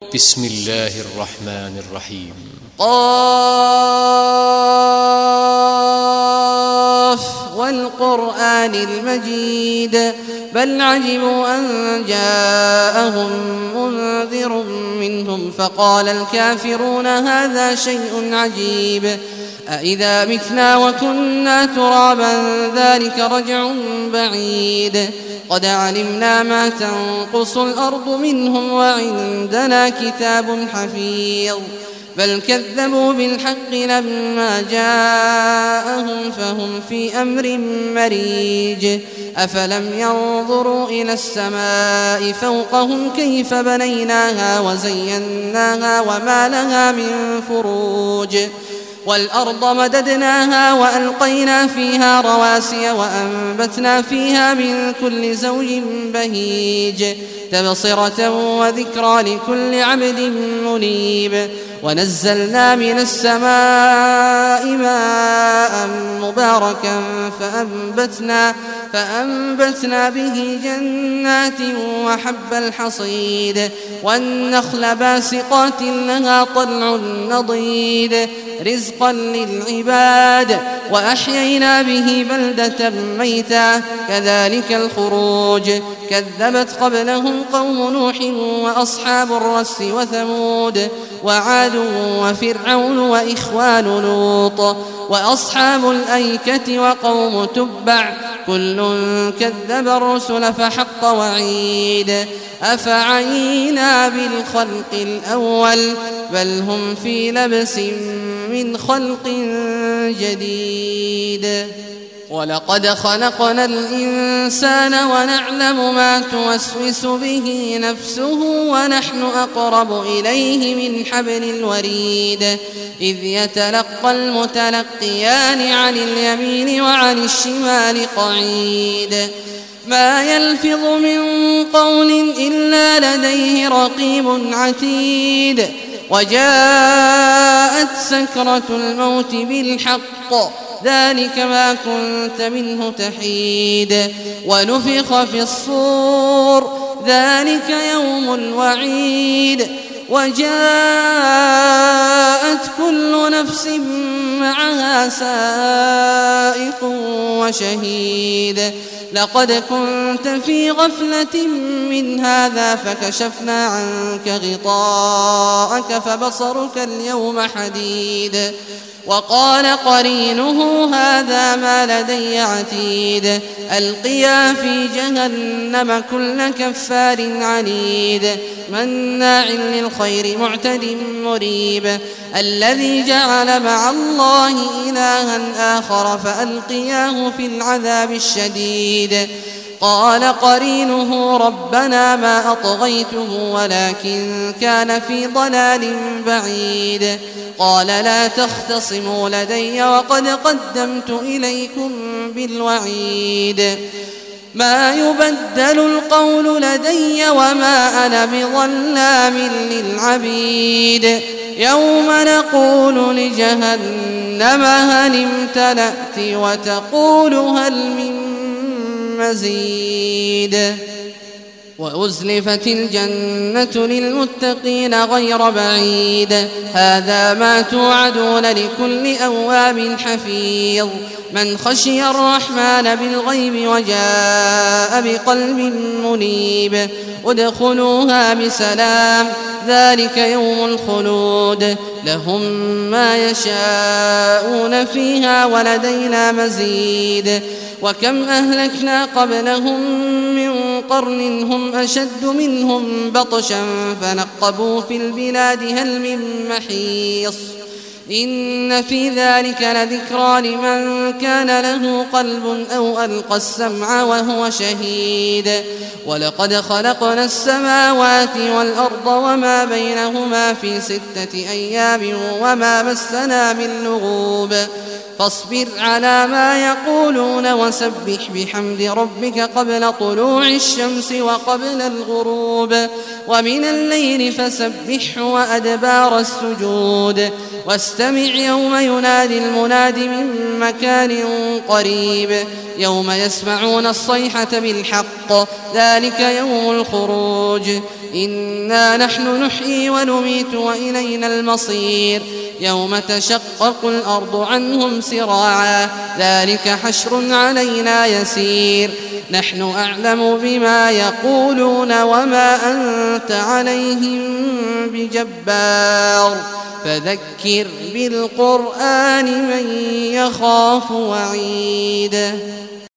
بسم الله الرحمن الرحيم. قاف والقرآن المجيد بل عجبوا أن جاءهم منذر منهم فقال الكافرون هذا شيء عجيب أإذا متنا وكنا ترابا ذلك رجع بعيد قد علمنا ما تنقص الأرض منهم وعندنا كتاب حفيظ بل كذبوا بالحق لما جاءهم فهم في أمر مريج أفلم ينظروا إلى السماء فوقهم كيف بنيناها وزيناها وما لها من فروج والأرض مددناها وألقينا فيها رواسي وأنبتنا فيها من كل زوج بهيج تبصرة وذكرى لكل عبد منيب ونزلنا من السماء ماء مباركا فأنبتنا به جنات وحب الحصيد والنخل باسقات لها طلع نضيد رزقا للعباد وأحيينا به بلدة ميتا كذلك الخروج كذبت قبلهم قوم نوح وأصحاب الرس وثمود وعاد وفرعون وإخوان لوط وأصحاب الأيكة وقوم تبع كل كذب الرسل فحق وعيد أفعينا بالخلق الأول بل هم في لبس من خلق جديد ولقد خلقنا الإنسان ونعلم ما توسوس به نفسه ونحن أقرب إليه من حبل الوريد إذ يتلقى المتلقيان عن اليمين وعن الشمال قعيد ما يلفظ من قول إلا لديه رقيب عتيد وجاءت سكرة الموت بالحق ذلك ما كنت منه تحيد ونفخ في الصور ذلك يوم الوعيد وجاءت كل نفس معها سائق وشهيد لقد كنت في غفلة من هذا فكشفنا عنك غطاءك فبصرك اليوم حديد وقال قرينه هذا ما لدي عتيد ألقيا في جهنم كل كفار عنيد مناع للخير معتد مريب الذي جعل مع الله إلها آخر فألقياه في العذاب الشديد قال قرينه ربنا ما أطغيته ولكن كان في ضلال بعيد قال لا تختصموا لدي وقد قدمت إليكم بالوعيد ما يبدل القول لدي وما أنا بظلام للعبيد يوم نقول لجهنم هل امتلأت وتقول هل من مزيد وأزلفت الجنة للمتقين غير بعيد هذا ما توعدون لكل أواب حفيظ من خشي الرحمن بالغيب وجاء بقلب منيب ادخلوها بسلام ذلك يوم الخلود لهم ما يشاءون فيها ولدينا مزيد وكم أهلكنا قبلهم من قرن هم أشد منهم بطشا فنقبوا في البلاد هل من محيص إن في ذلك لذكرى لمن كان له قلب أو ألقى السمع وهو شهيد ولقد خلقنا السماوات والأرض وما بينهما في 6 أيام وما مسنا من لغوب فاصبر على ما يقولون وسبح بحمد ربك قبل طلوع الشمس وقبل الغروب ومن الليل فسبحه وأدبار السجود واستمع يوم ينادي المناد من مكان قريب يوم يسمعون الصيحة بالحق ذلك يوم الخروج إنا نحن نحيي ونميت وإلينا المصير يوم تشقق الأرض عنهم سراعا ذلك حشر علينا يسير نحن أعلم بما يقولون وما أنت عليهم بجبار فذكر بالقرآن من يخاف وعيد.